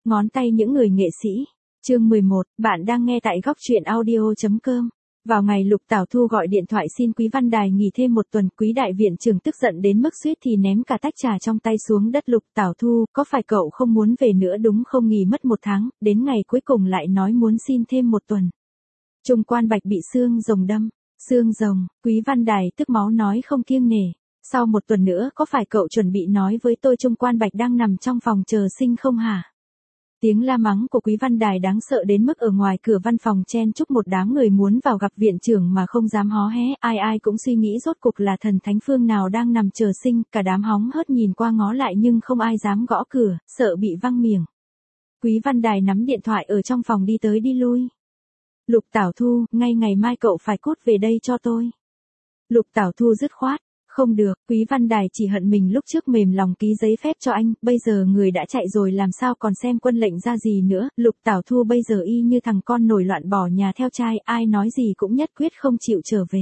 ngón tay những người nghệ sĩ. Chương 11, bạn đang nghe tại góc truyện audio.com. Vào ngày Lục Tảo Thu gọi điện thoại xin Quý Văn Đài nghỉ thêm một tuần, Quý đại viện trưởng tức giận đến mức suýt thì ném cả tách trà trong tay xuống đất. Lục Tảo Thu, có phải cậu không muốn về nữa đúng không? Nghỉ mất một tháng, đến ngày cuối cùng lại nói muốn xin thêm một tuần. Trung Quan Bạch bị xương rồng đâm. Xương rồng, Quý Văn Đài tức máu nói không kiêng nể. Sau một tuần nữa có phải cậu chuẩn bị nói với tôi Trung Quan Bạch đang nằm trong phòng chờ sinh không hả? Tiếng la mắng của Quý Văn Đài đáng sợ đến mức ở ngoài cửa văn phòng chen chúc một đám người muốn vào gặp viện trưởng mà không dám hó hé, ai cũng suy nghĩ rốt cục là thần thánh phương nào đang nằm chờ sinh, cả đám hóng hớt nhìn qua ngó lại nhưng không ai dám gõ cửa, sợ bị văng miệng. Quý Văn Đài nắm điện thoại ở trong phòng đi tới đi lui. Lục Tảo Thu, ngay ngày mai cậu phải cút về đây cho tôi. Lục Tảo Thu dứt khoát. Không được, Quý Văn Đài chỉ hận mình lúc trước mềm lòng ký giấy phép cho anh, bây giờ người đã chạy rồi làm sao còn xem quân lệnh ra gì nữa. Lục Tảo Thu bây giờ y như thằng con nổi loạn bỏ nhà theo trai, ai nói gì cũng nhất quyết không chịu trở về.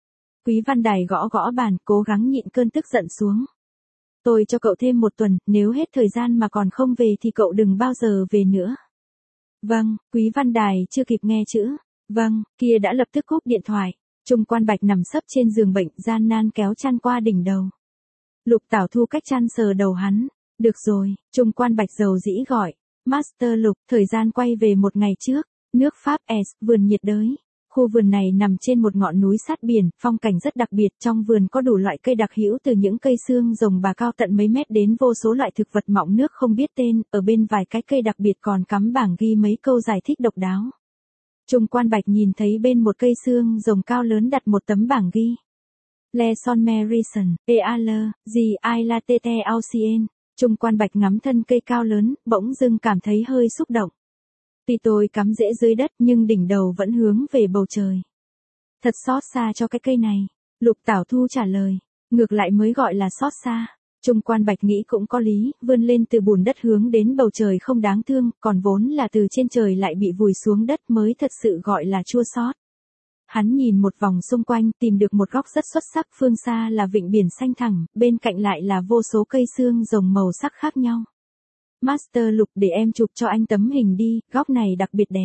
Quý Văn Đài gõ gõ bàn, cố gắng nhịn cơn tức giận xuống. Tôi cho cậu thêm một tuần, nếu hết thời gian mà còn không về thì cậu đừng bao giờ về nữa. Vâng, Quý Văn Đài chưa kịp nghe chữ vâng, kia đã lập tức cúp điện thoại. Trung Quan Bạch nằm sấp trên giường bệnh, gian nan kéo chăn qua đỉnh đầu. Lục Tảo Thu cách chăn sờ đầu hắn. Được rồi, Trung Quan Bạch dầu dĩ gọi. Master Lục, thời gian quay về một ngày trước. Nước Pháp S, vườn nhiệt đới. Khu vườn này nằm trên một ngọn núi sát biển, phong cảnh rất đặc biệt. Trong vườn có đủ loại cây đặc hữu từ những cây xương rồng bà cao tận mấy mét đến vô số loại thực vật mọng nước không biết tên. Ở bên vài cái cây đặc biệt còn cắm bảng ghi mấy câu giải thích độc đáo. Trung Quan Bạch nhìn thấy bên một cây xương rồng cao lớn đặt một tấm bảng ghi. Le son Merison, EAL, G.I. La Tete Ancien. Trung Quan Bạch ngắm thân cây cao lớn, bỗng dưng cảm thấy hơi xúc động. Tuy tôi cắm rễ dưới đất nhưng đỉnh đầu vẫn hướng về bầu trời. Thật xót xa cho cái cây này. Lục Tảo Thu trả lời. Ngược lại mới gọi là xót xa. Trung Quan Bạch nghĩ cũng có lý, vươn lên từ bùn đất hướng đến bầu trời không đáng thương, còn vốn là từ trên trời lại bị vùi xuống đất mới thật sự gọi là chua xót. Hắn nhìn một vòng xung quanh, tìm được một góc rất xuất sắc, phương xa là vịnh biển xanh thẳm, bên cạnh lại là vô số cây xương rồng màu sắc khác nhau. Master Lục, để em chụp cho anh tấm hình đi, góc này đặc biệt đẹp.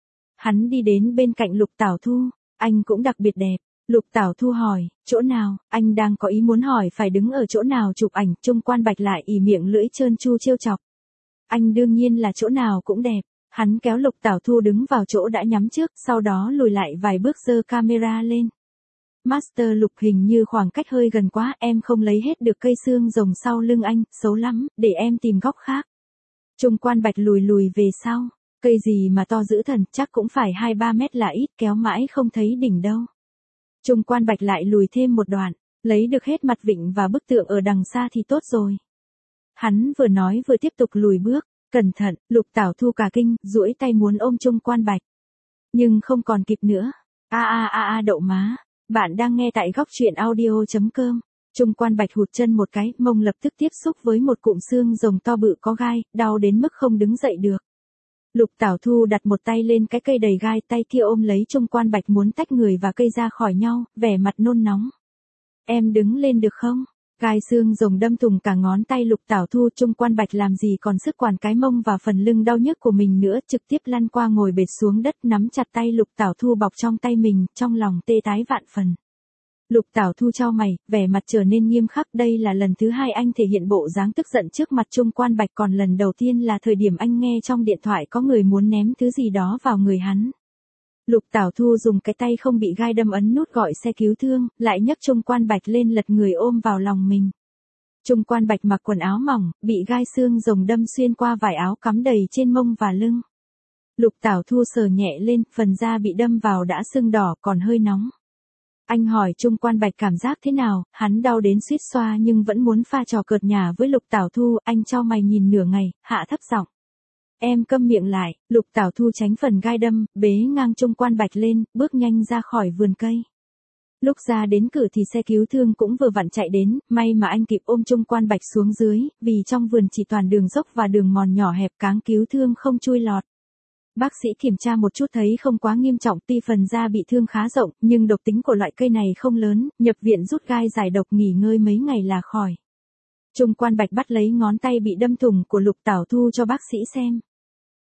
Hắn đi đến bên cạnh Lục Tảo Thu, anh cũng đặc biệt đẹp. Lục Tảo Thu hỏi, chỗ nào? Anh đang có ý muốn hỏi phải đứng ở chỗ nào chụp ảnh. Trung Quan Bạch lại ì miệng lưỡi trơn tru trêu chọc. Anh đương nhiên là chỗ nào cũng đẹp. Hắn kéo Lục Tảo Thu đứng vào chỗ đã nhắm trước, sau đó lùi lại vài bước giơ camera lên. Master Lục, hình như khoảng cách hơi gần quá, em không lấy hết được cây xương rồng sau lưng anh, xấu lắm, để em tìm góc khác. Trung Quan Bạch lùi về sau. Cây gì mà to dữ thần, chắc cũng phải 2-3 mét là ít, kéo mãi không thấy đỉnh đâu. Trung Quan Bạch lại lùi thêm một đoạn, lấy được hết mặt vịnh và bức tượng ở đằng xa thì tốt rồi. Hắn vừa nói vừa tiếp tục lùi bước, cẩn thận. Lục Tảo Thu cả kinh, duỗi tay muốn ôm Trung Quan Bạch. Nhưng không còn kịp nữa. Đậu má, bạn đang nghe tại góc truyện audio.com. Trung Quan Bạch hụt chân một cái, mông lập tức tiếp xúc với một cụm xương rồng to bự có gai, đau đến mức không đứng dậy được. Lục Tảo Thu đặt một tay lên cái cây đầy gai, tay kia ôm lấy Trung Quan Bạch muốn tách người và cây ra khỏi nhau, vẻ mặt nôn nóng. Em đứng lên được không? Gai xương rồng đâm thủng cả ngón tay Lục Tảo Thu. Trung Quan Bạch làm gì còn sức quản cái mông và phần lưng đau nhức của mình nữa, trực tiếp lăn qua ngồi bệt xuống đất, nắm chặt tay Lục Tảo Thu bọc trong tay mình, trong lòng tê tái vạn phần. Lục Tảo Thu chau mày, vẻ mặt trở nên nghiêm khắc. Đây là lần thứ hai anh thể hiện bộ dáng tức giận trước mặt Trung Quan Bạch, còn lần đầu tiên là thời điểm anh nghe trong điện thoại có người muốn ném thứ gì đó vào người hắn. Lục Tảo Thu dùng cái tay không bị gai đâm ấn nút gọi xe cứu thương, lại nhấc Trung Quan Bạch lên lật người ôm vào lòng mình. Trung Quan Bạch mặc quần áo mỏng, bị gai xương rồng đâm xuyên qua vải áo cắm đầy trên mông và lưng. Lục Tảo Thu sờ nhẹ lên, phần da bị đâm vào đã sưng đỏ còn hơi nóng. Anh hỏi Trung Quan Bạch cảm giác thế nào, hắn đau đến suýt xoa nhưng vẫn muốn pha trò cợt nhả với Lục Tảo Thu. Anh chau mày nhìn nửa ngày, hạ thấp giọng. Em câm miệng lại. Lục Tảo Thu tránh phần gai đâm, bế ngang Trung Quan Bạch lên, bước nhanh ra khỏi vườn cây. Lúc ra đến cửa thì xe cứu thương cũng vừa vặn chạy đến, may mà anh kịp ôm Trung Quan Bạch xuống dưới, vì trong vườn chỉ toàn đường dốc và đường mòn nhỏ hẹp, cáng cứu thương không chui lọt. Bác sĩ kiểm tra một chút thấy không quá nghiêm trọng, tuy phần da bị thương khá rộng, nhưng độc tính của loại cây này không lớn, nhập viện rút gai giải độc nghỉ ngơi mấy ngày là khỏi. Trung Quan Bạch bắt lấy ngón tay bị đâm thủng của Lục Tảo Thu cho bác sĩ xem.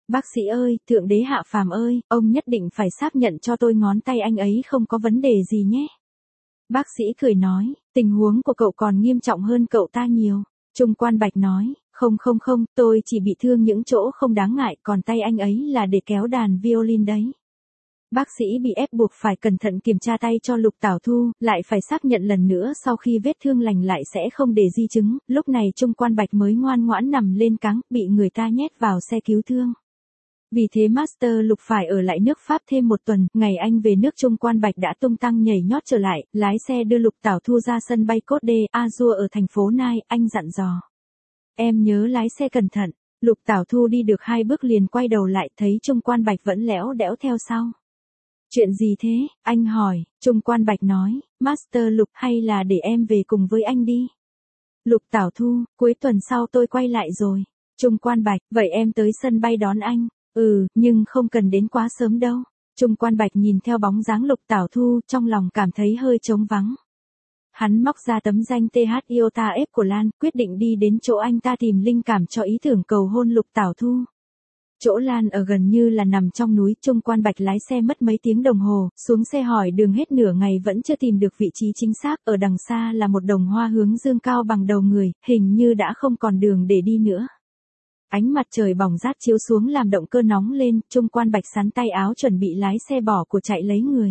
Bác sĩ ơi, thượng đế hạ phàm ơi, ông nhất định phải xác nhận cho tôi ngón tay anh ấy không có vấn đề gì nhé. Bác sĩ cười nói, tình huống của cậu còn nghiêm trọng hơn cậu ta nhiều. Trung Quan Bạch nói, không, tôi chỉ bị thương những chỗ không đáng ngại, còn tay anh ấy là để kéo đàn violin đấy. Bác sĩ bị ép buộc phải cẩn thận kiểm tra tay cho Lục Tảo Thu, lại phải xác nhận lần nữa sau khi vết thương lành lại sẽ không để di chứng, lúc này Trung Quan Bạch mới ngoan ngoãn nằm lên cáng, bị người ta nhét vào xe cứu thương. Vì thế Master Lục phải ở lại nước Pháp thêm một tuần, ngày anh về nước Trung Quan Bạch đã tung tăng nhảy nhót trở lại, lái xe đưa Lục Tảo Thu ra sân bay Côte d'Azur ở thành phố Nai, anh dặn dò. Em nhớ lái xe cẩn thận, Lục Tảo Thu đi được 2 bước liền quay đầu lại thấy Trung Quan Bạch vẫn lẽo đẽo theo sau. Chuyện gì thế, anh hỏi, Trung Quan Bạch nói, Master Lục hay là để em về cùng với anh đi. Lục Tảo Thu, cuối tuần sau tôi quay lại rồi. Trung Quan Bạch, vậy em tới sân bay đón anh. Nhưng không cần đến quá sớm đâu. Trung Quan Bạch nhìn theo bóng dáng Lục Tảo Thu, trong lòng cảm thấy hơi trống vắng. Hắn móc ra tấm danh TH Iota F của Lan, quyết định đi đến chỗ anh ta tìm linh cảm cho ý tưởng cầu hôn Lục Tảo Thu. Chỗ Lan ở gần như là nằm trong núi, Trung Quan Bạch lái xe mất mấy tiếng đồng hồ, xuống xe hỏi đường hết nửa ngày vẫn chưa tìm được vị trí chính xác, ở đằng xa là một đồng hoa hướng dương cao bằng đầu người, hình như đã không còn đường để đi nữa. Ánh mặt trời bỏng rát chiếu xuống làm động cơ nóng lên, Trung Quan Bạch sắn tay áo chuẩn bị lái xe bỏ của chạy lấy người.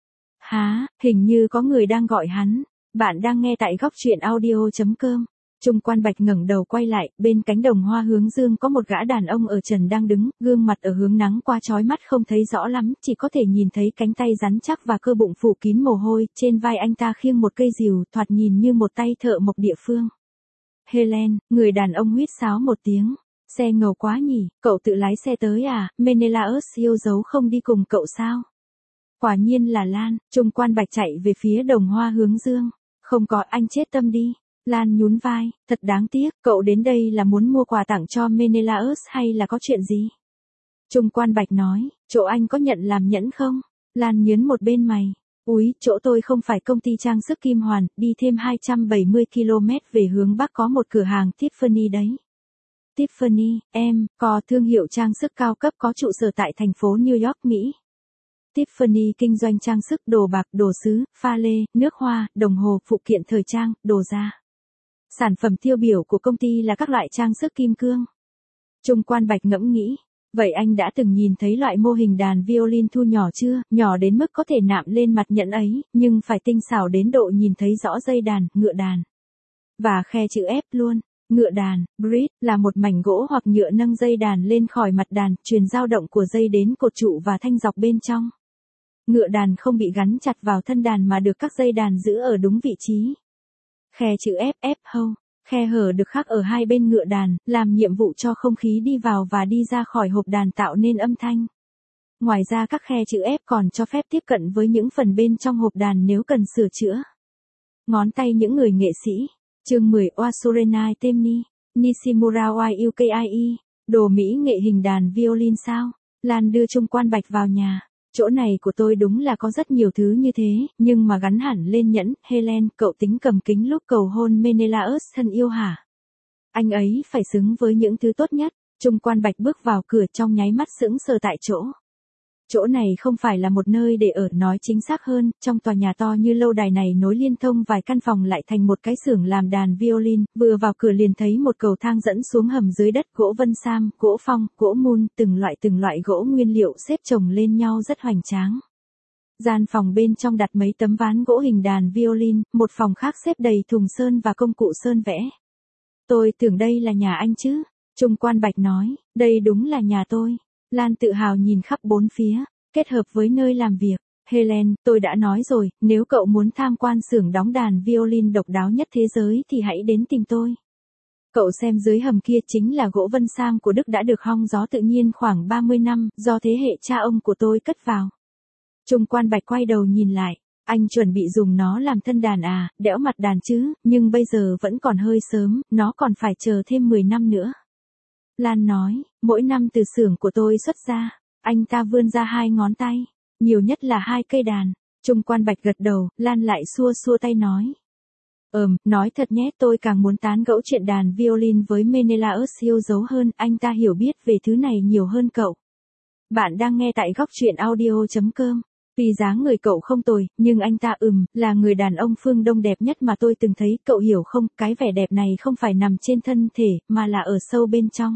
Há, hình như có người đang gọi hắn. Bạn đang nghe tại góc truyện audio.com. Trung Quan Bạch ngẩng đầu quay lại, bên cánh đồng hoa hướng dương có một gã đàn ông ở trần đang đứng, gương mặt ở hướng nắng qua chói mắt không thấy rõ lắm, chỉ có thể nhìn thấy cánh tay rắn chắc và cơ bụng phủ kín mồ hôi, trên vai anh ta khiêng một cây rìu, thoạt nhìn như một tay thợ mộc địa phương. Helen, người đàn ông huýt sáo một tiếng. Xe ngầu quá nhỉ, cậu tự lái xe tới à, Menelaus yêu dấu không đi cùng cậu sao? Quả nhiên là Lan, Trung Quan Bạch chạy về phía đồng hoa hướng dương. Không có, anh chết tâm đi. Lan nhún vai, thật đáng tiếc, cậu đến đây là muốn mua quà tặng cho Menelaus hay là có chuyện gì? Trung Quan Bạch nói, chỗ anh có nhận làm nhẫn không? Lan nhớn một bên mày. Úi, chỗ tôi không phải công ty trang sức Kim Hoàn, đi thêm 270 km về hướng Bắc có một cửa hàng Tiffany đấy. Tiffany, có thương hiệu trang sức cao cấp có trụ sở tại thành phố New York, Mỹ. Tiffany kinh doanh trang sức đồ bạc, đồ sứ, pha lê, nước hoa, đồng hồ, phụ kiện thời trang, đồ da. Sản phẩm tiêu biểu của công ty là các loại trang sức kim cương. Trung Quan Bạch ngẫm nghĩ, vậy anh đã từng nhìn thấy loại mô hình đàn violin thu nhỏ chưa, nhỏ đến mức có thể nạm lên mặt nhẫn ấy, nhưng phải tinh xảo đến độ nhìn thấy rõ dây đàn, ngựa đàn. Và khe chữ F luôn. Ngựa đàn, bridge, là một mảnh gỗ hoặc nhựa nâng dây đàn lên khỏi mặt đàn, truyền dao động của dây đến cột trụ và thanh dọc bên trong. Ngựa đàn không bị gắn chặt vào thân đàn mà được các dây đàn giữ ở đúng vị trí. Khe chữ F hole, khe hở được khắc ở hai bên ngựa đàn, làm nhiệm vụ cho không khí đi vào và đi ra khỏi hộp đàn tạo nên âm thanh. Ngoài ra các khe chữ F còn cho phép tiếp cận với những phần bên trong hộp đàn nếu cần sửa chữa. Ngón tay những người nghệ sĩ. Chương 10 Oasurenai Temni, Nishimura Yukai, đồ mỹ nghệ hình đàn violin sao? Lan đưa Trung Quan Bạch vào nhà. Chỗ này của tôi đúng là có rất nhiều thứ như thế, nhưng mà gắn hẳn lên nhẫn. Helen, cậu tính cầm kính lúc cầu hôn Menelaus thân yêu hả? Anh ấy phải xứng với những thứ tốt nhất. Trung Quan Bạch bước vào cửa trong nháy mắt sững sờ tại chỗ. Chỗ này không phải là một nơi để ở, nói chính xác hơn, trong tòa nhà to như lâu đài này nối liên thông vài căn phòng lại thành một cái xưởng làm đàn violin, vừa vào cửa liền thấy một cầu thang dẫn xuống hầm dưới đất, gỗ vân sam, gỗ phong, gỗ mun, từng loại gỗ nguyên liệu xếp chồng lên nhau rất hoành tráng. Gian phòng bên trong đặt mấy tấm ván gỗ hình đàn violin, một phòng khác xếp đầy thùng sơn và công cụ sơn vẽ. Tôi tưởng đây là nhà anh chứ? Trung Quan Bạch nói, đây đúng là nhà tôi. Lan tự hào nhìn khắp bốn phía, kết hợp với nơi làm việc. Helen, tôi đã nói rồi, nếu cậu muốn tham quan xưởng đóng đàn violin độc đáo nhất thế giới thì hãy đến tìm tôi. Cậu xem dưới hầm kia chính là gỗ vân sam của Đức đã được hong gió tự nhiên khoảng 30 năm, do thế hệ cha ông của tôi cất vào. Trung Quan Bạch quay đầu nhìn lại, anh chuẩn bị dùng nó làm thân đàn à, đẽo mặt đàn chứ, nhưng bây giờ vẫn còn hơi sớm, nó còn phải chờ thêm 10 năm nữa. Lan nói, mỗi năm từ xưởng của tôi xuất ra, anh ta vươn ra 2 ngón tay, nhiều nhất là 2 cây đàn. Trung Quan Bạch gật đầu, Lan lại xua tay nói. Nói thật nhé, tôi càng muốn tán gẫu chuyện đàn violin với Menelaus yêu dấu hơn, anh ta hiểu biết về thứ này nhiều hơn cậu. Bạn đang nghe tại góc truyện audio.com. Tuy dáng người cậu không tồi, nhưng anh ta là người đàn ông phương Đông đẹp nhất mà tôi từng thấy, cậu hiểu không, cái vẻ đẹp này không phải nằm trên thân thể, mà là ở sâu bên trong.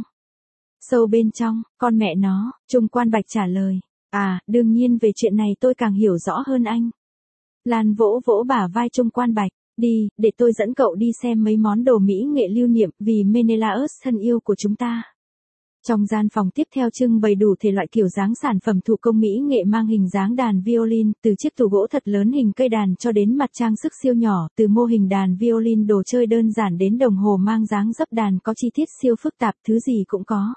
Sâu bên trong, con mẹ nó, Trung Quan Bạch trả lời. Đương nhiên về chuyện này tôi càng hiểu rõ hơn anh. Lan vỗ vỗ bả vai Trung Quan Bạch. Đi, để tôi dẫn cậu đi xem mấy món đồ mỹ nghệ lưu niệm vì Menelaus thân yêu của chúng ta. Trong gian phòng tiếp theo trưng bày đủ thể loại kiểu dáng sản phẩm thủ công mỹ nghệ mang hình dáng đàn violin, từ chiếc tủ gỗ thật lớn hình cây đàn cho đến mặt trang sức siêu nhỏ, từ mô hình đàn violin đồ chơi đơn giản đến đồng hồ mang dáng dấp đàn có chi tiết siêu phức tạp, thứ gì cũng có.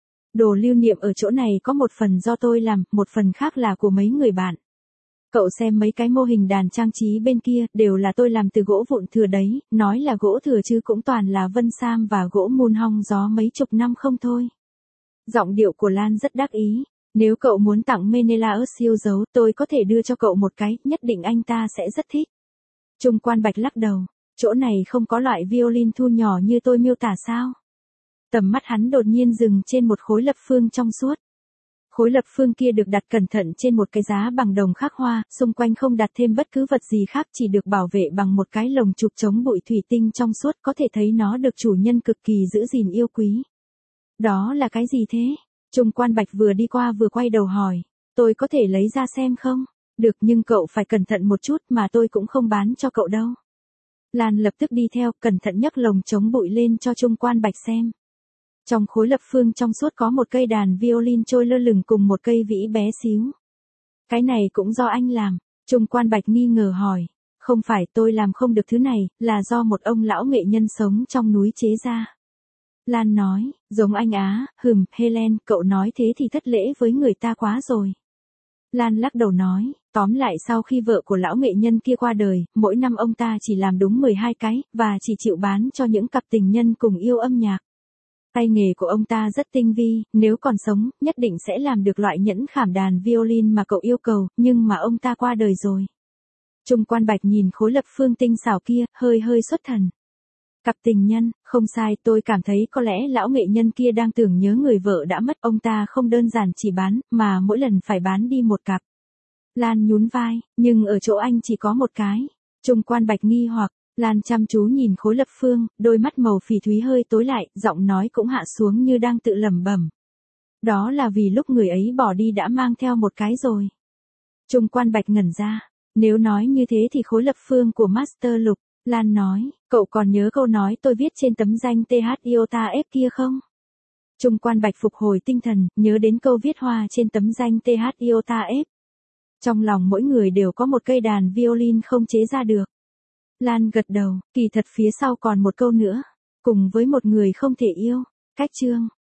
Đồ lưu niệm ở chỗ này có một phần do tôi làm, một phần khác là của mấy người bạn. Cậu xem mấy cái mô hình đàn trang trí bên kia, đều là tôi làm từ gỗ vụn thừa đấy, nói là gỗ thừa chứ cũng toàn là vân sam và gỗ mun hong gió mấy chục năm không thôi. Giọng điệu của Lan rất đắc ý. Nếu cậu muốn tặng Menelaus yêu dấu, tôi có thể đưa cho cậu một cái, nhất định anh ta sẽ rất thích. Trung Quan Bạch lắc đầu. Chỗ này không có loại violin thu nhỏ như tôi miêu tả sao? Tầm mắt hắn đột nhiên dừng trên một khối lập phương trong suốt. Khối lập phương kia được đặt cẩn thận trên một cái giá bằng đồng khắc hoa, xung quanh không đặt thêm bất cứ vật gì khác, chỉ được bảo vệ bằng một cái lồng chụp chống bụi thủy tinh trong suốt, có thể thấy nó được chủ nhân cực kỳ giữ gìn yêu quý. Đó là cái gì thế? Trung Quan Bạch vừa đi qua vừa quay đầu hỏi. Tôi có thể lấy ra xem không? Được, nhưng cậu phải cẩn thận một chút, mà tôi cũng không bán cho cậu đâu. Lan lập tức đi theo, cẩn thận nhấc lồng chống bụi lên cho Trung Quan Bạch xem. Trong khối lập phương trong suốt có một cây đàn violin trôi lơ lửng cùng một cây vĩ bé xíu. Cái này cũng do anh làm. Trung Quan Bạch nghi ngờ hỏi. Không phải, tôi làm không được thứ này, là do một ông lão nghệ nhân sống trong núi chế ra. Lan nói, giống anh á. Helen, cậu nói thế thì thất lễ với người ta quá rồi. Lan lắc đầu nói, tóm lại sau khi vợ của lão nghệ nhân kia qua đời, mỗi năm ông ta chỉ làm đúng 12 cái, và chỉ chịu bán cho những cặp tình nhân cùng yêu âm nhạc. Tay nghề của ông ta rất tinh vi, nếu còn sống, nhất định sẽ làm được loại nhẫn khảm đàn violin mà cậu yêu cầu, nhưng mà ông ta qua đời rồi. Trung Quan Bạch nhìn khối lập phương tinh xảo kia, hơi xuất thần. Cặp tình nhân, không sai, tôi cảm thấy có lẽ lão nghệ nhân kia đang tưởng nhớ người vợ đã mất, ông ta không đơn giản chỉ bán, mà mỗi lần phải bán đi một cặp. Lan nhún vai, nhưng ở chỗ anh chỉ có một cái. Trung Quan Bạch nghi hoặc. Lan chăm chú nhìn khối lập phương, đôi mắt màu phỉ thúy hơi tối lại, giọng nói cũng hạ xuống như đang tự lẩm bẩm. Đó là vì lúc người ấy bỏ đi đã mang theo một cái rồi. Trung Quan Bạch ngẩn ra. Nếu nói như thế thì khối lập phương của Master Lục. Lan nói, cậu còn nhớ câu nói tôi viết trên tấm danh TH Iota F kia không? Trung Quan Bạch phục hồi tinh thần, nhớ đến câu viết hoa trên tấm danh TH Iota F. Trong lòng mỗi người đều có một cây đàn violin không chế ra được. Lan gật đầu, kỳ thật phía sau còn một câu nữa. Cùng với một người không thể yêu. Cách chương.